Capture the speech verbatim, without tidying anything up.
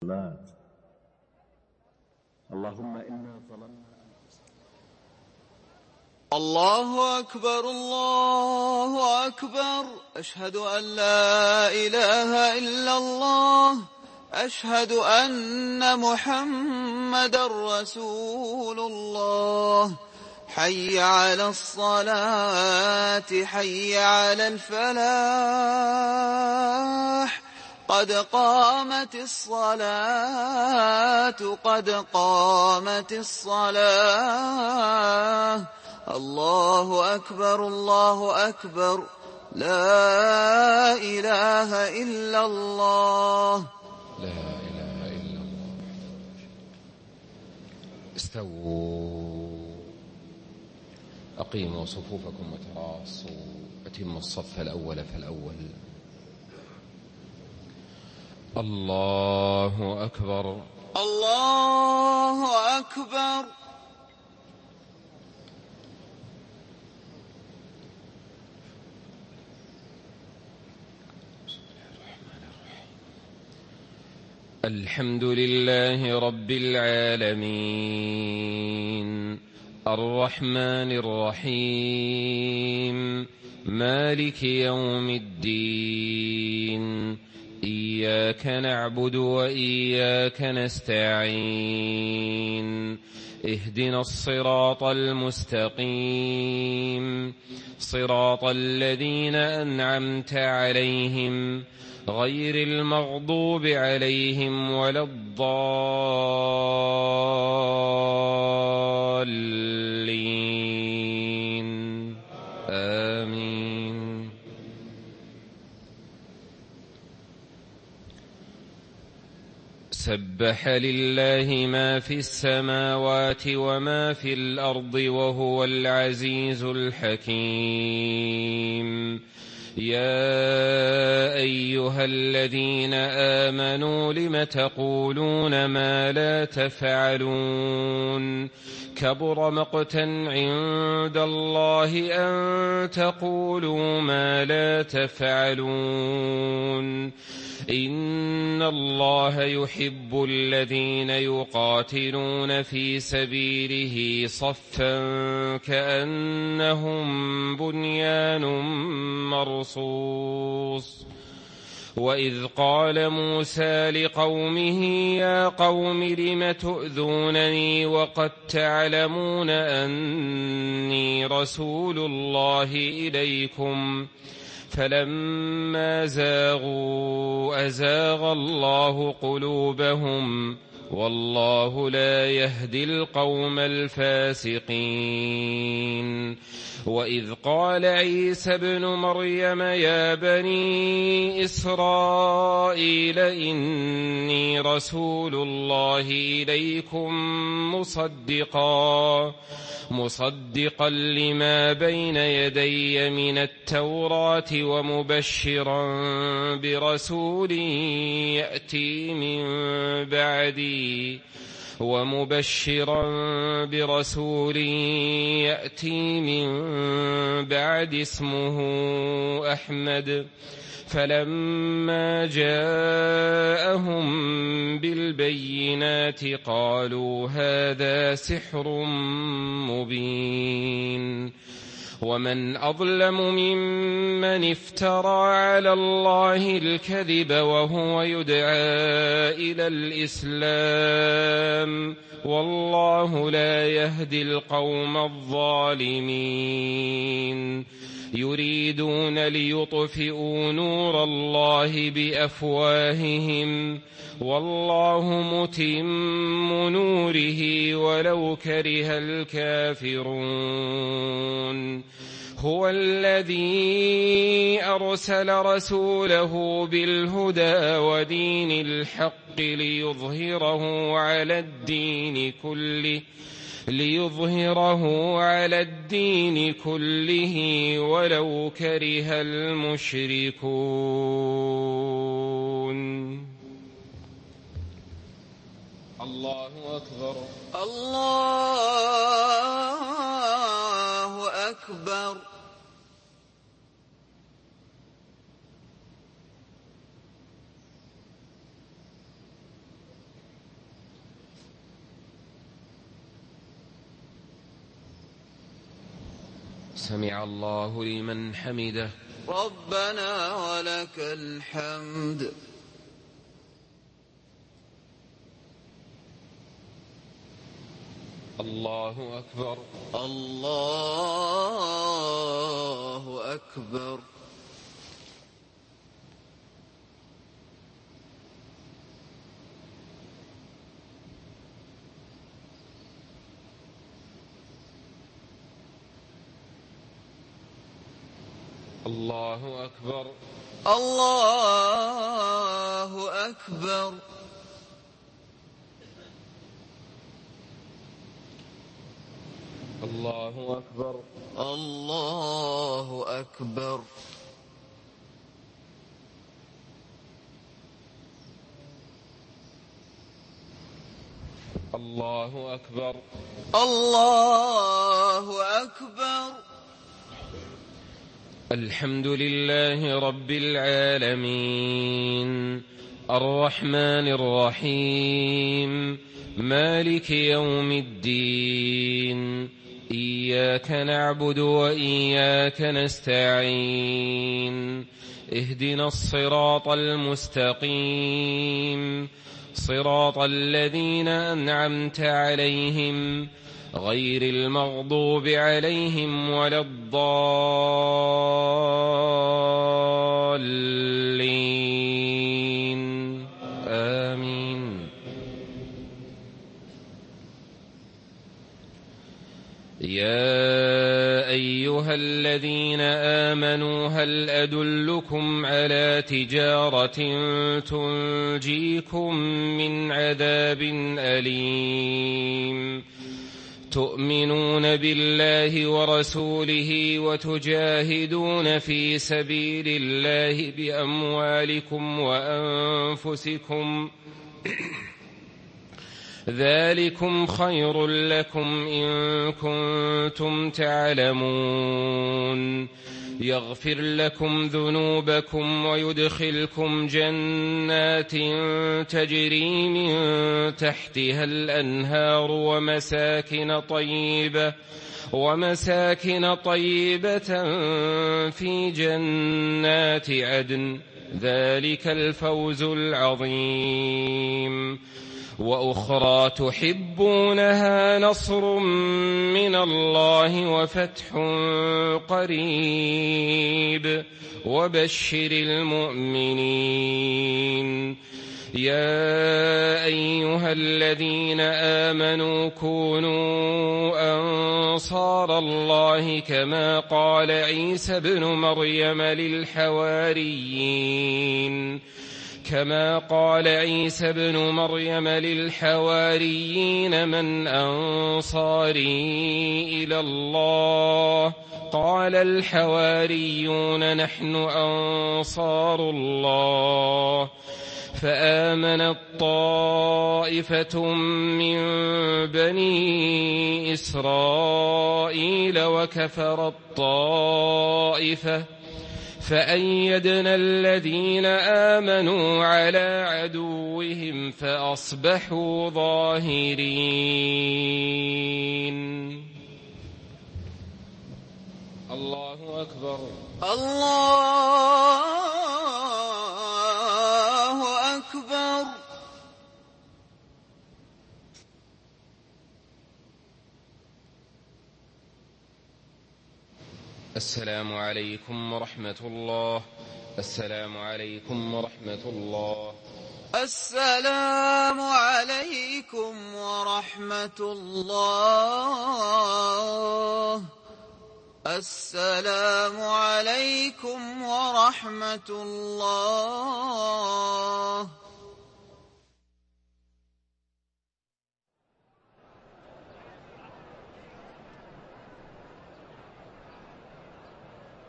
اللهم إنا ظلمنا. الله أكبر الله أكبر، أشهد أن لا إله إلا الله، أشهد أن محمدا رسول الله. حي على الصلاة حي على الفلاح، قد قامت الصلاة قد قامت الصلاة. الله أكبر الله أكبر، لا إله إلا الله. لا إله إلا الله. استووا، أقيموا صفوفكم وتراصوا، أتموا الصف الأول فالأول. الله أكبر الله أكبر. الحمد لله رب العالمين، الرحمن الرحيم، مالك يوم الدين. إياك نعبد وإياك نستعين، اهدنا الصراط المستقيم، صراط الذين أنعمت عليهم غير المغضوب عليهم ولا الضالين. آمين. سبح لله ما في السماوات وما في الأرض وهو العزيز الحكيم. يا أيها الذين آمنوا لم تقولون ما لا تفعلون؟ كبر مقتا عند الله أن تقولوا ما لا تفعلون. إن الله يحب الذين يقاتلون في سبيله صفا كأنهم بنيان مرصوص. وإذ قال موسى لقومه يا قوم لم تؤذونني وقد تعلمون أني رسول الله إليكم؟ فلما زاغوا أزاغ الله قلوبهم، والله لا يهدي القوم الفاسقين. وإذ قال عيسى ابن مريم يا بني إسرائيل إني رسول الله إليكم مصدقا مصدقا لما بين يدي من التوراة ومبشرا برسول يأتي من بعدي ومبشرا برسول يأتي من بعد اسمه أحمد. فلما جاءهم بالبينات قالوا هذا سحر مبين. ومن أظلم ممن افترى على الله الكذب وهو يدعى إلى الإسلام، والله لا يهدي القوم الظالمين. يريدون ليطفئوا نور الله بأفواههم، والله متم نوره ولو كره الكافرون. هو الذي أرسل رسوله بالهدى ودين الحق ليظهره على الدين كله ليظهره على الدين كله ولو كره المشركون. الله أكبر الله أكبر. سمع الله لمن حمده. ربنا ولك الحمد. الله أكبر. الله أكبر. الله أكبر. الله أكبر. الله أكبر. الله أكبر. الله أكبر. الله أكبر. الحمد لله رب العالمين الرحمن الرحيم مالك يوم الدين إياك نعبد وإياك نستعين اهدنا الصراط المستقيم صراط الذين أنعمت عليهم غير المغضوب عليهم ولا الضالين آمين. يا أيها الذين آمنوا هل أدلكم على تجارة تنجيكم من عذاب أليم تؤمنون بالله ورسوله وتجاهدون في سبيل الله بأموالكم وأنفسكم ذلكم خير لكم إن كنتم تعلمون يغفر لكم ذنوبكم ويدخلكم جنات تجري من تحتها الأنهار ومساكن طيبة ومساكن طيبة في جنات عدن ذلك الفوز العظيم. وأخرى تحبونها نصر من الله وفتح قريب وبشر المؤمنين. يا أيها الذين آمنوا كونوا أنصار الله كما قال عيسى ابن مريم للحواريين كما قال عيسى ابن مريم للحواريين من أنصاري إلى الله قال الحواريون نحن أنصار الله فآمنت طائفة من بني إسرائيل وكفرت طائفة فأيدنا الذين آمنوا على عدوهم فأصبحوا ظاهرين. الله أكبر. الله أكبر. السلام عليكم ورحمة الله. السلام عليكم ورحمة الله. السلام عليكم ورحمة الله. السلام عليكم ورحمة الله.